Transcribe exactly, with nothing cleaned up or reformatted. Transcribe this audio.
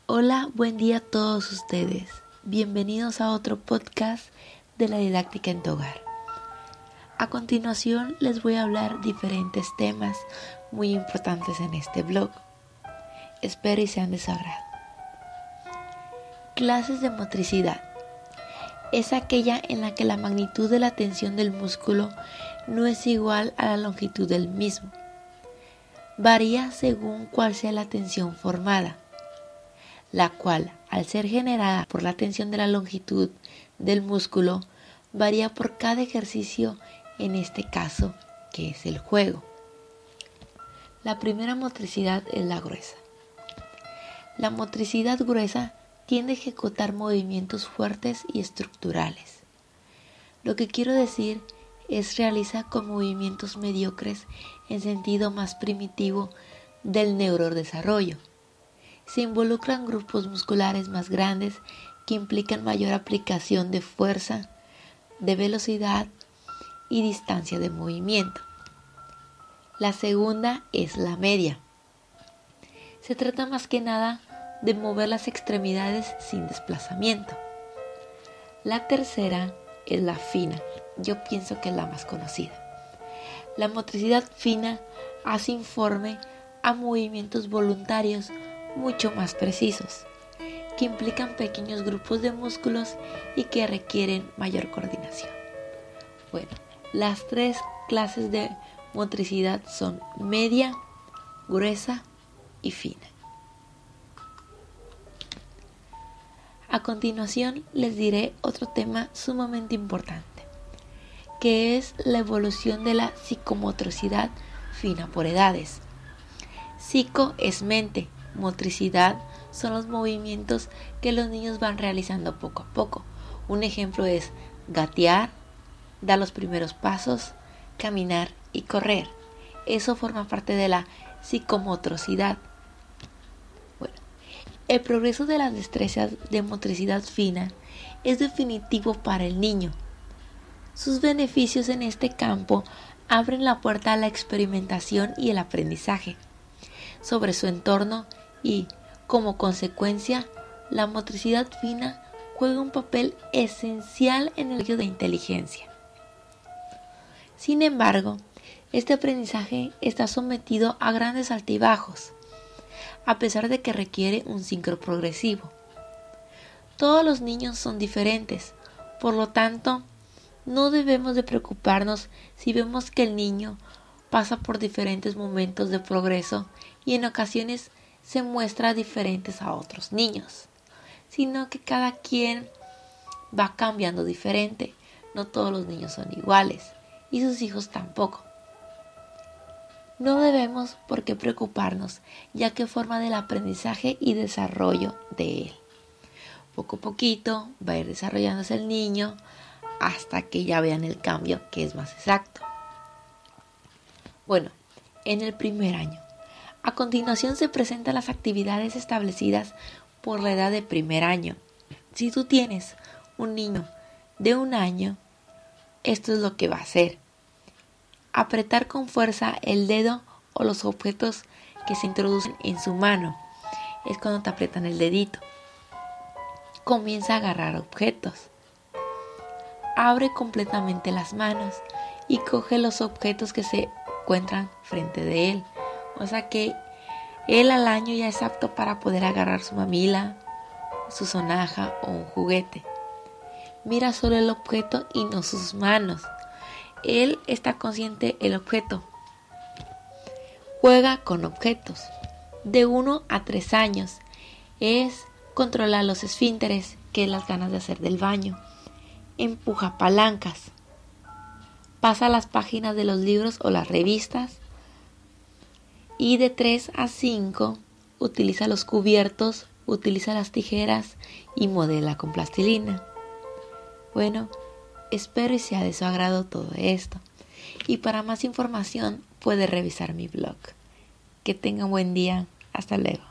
Hola, buen día a todos ustedes. Bienvenidos a otro podcast de la didáctica en tu hogar. A continuación les voy a hablar diferentes temas muy importantes en este blog. Espero y sean de su agrado. Clases de motricidad. Es aquella en la que la magnitud de la tensión del músculo no es igual a la longitud del mismo. Varía según cuál sea la tensión formada, la cual, al ser generada por la tensión de la longitud del músculo, varía por cada ejercicio, en este caso, que es el juego. La primera motricidad es la gruesa. La motricidad gruesa tiende a ejecutar movimientos fuertes y estructurales. Lo que quiero decir es realiza con movimientos mediocres en sentido más primitivo del neurodesarrollo. Se involucran grupos musculares más grandes que implican mayor aplicación de fuerza, de velocidad y distancia de movimiento. La segunda es la media. Se trata más que nada de mover las extremidades sin desplazamiento. La tercera es la fina. Yo pienso que es la más conocida. La motricidad fina hace informe a movimientos voluntarios mucho más precisos, que implican pequeños grupos de músculos y que requieren mayor coordinación. Bueno, las tres clases de motricidad son media, gruesa y fina. A continuación les diré otro tema sumamente importante, que es la evolución de la psicomotricidad fina por edades. Psico es mente, motricidad son los movimientos que los niños van realizando poco a poco. Un ejemplo es gatear, dar los primeros pasos, caminar y correr. Eso forma parte de la psicomotricidad. Bueno, el progreso de las destrezas de motricidad fina es definitivo para el niño. Sus beneficios en este campo abren la puerta a la experimentación y el aprendizaje sobre su entorno y, como consecuencia, la motricidad fina juega un papel esencial en el desarrollo de inteligencia. Sin embargo, este aprendizaje está sometido a grandes altibajos, a pesar de que requiere un ciclo progresivo. Todos los niños son diferentes, por lo tanto, no debemos de preocuparnos si vemos que el niño pasa por diferentes momentos de progreso y en ocasiones se muestra diferentes a otros niños, sino que cada quien va cambiando diferente. No todos los niños son iguales y sus hijos tampoco. No debemos por qué preocuparnos, ya que forma del aprendizaje y desarrollo de él. Poco a poquito va a ir desarrollándose el niño hasta que ya vean el cambio, que es más exacto. Bueno, en el primer año. A continuación se presentan las actividades establecidas por la edad de primer año. Si tú tienes un niño de un año, esto es lo que va a hacer. Apretar con fuerza el dedo o los objetos que se introducen en su mano. Es cuando te aprietan el dedito. Comienza a agarrar objetos. Abre completamente las manos y coge los objetos que se encuentran frente de él. O sea que él al año ya es apto para poder agarrar su mamila, su sonaja o un juguete. Mira solo el objeto y no sus manos. Él está consciente del objeto. Juega con objetos. De uno a tres años es controlar los esfínteres, que es las ganas de hacer del baño. Empuja palancas. Pasa las páginas de los libros o las revistas. Y de tres a cinco utiliza los cubiertos, utiliza las tijeras y modela con plastilina. Bueno, espero y sea de su agrado todo esto. Y para más información puede revisar mi blog. Que tenga un buen día. Hasta luego.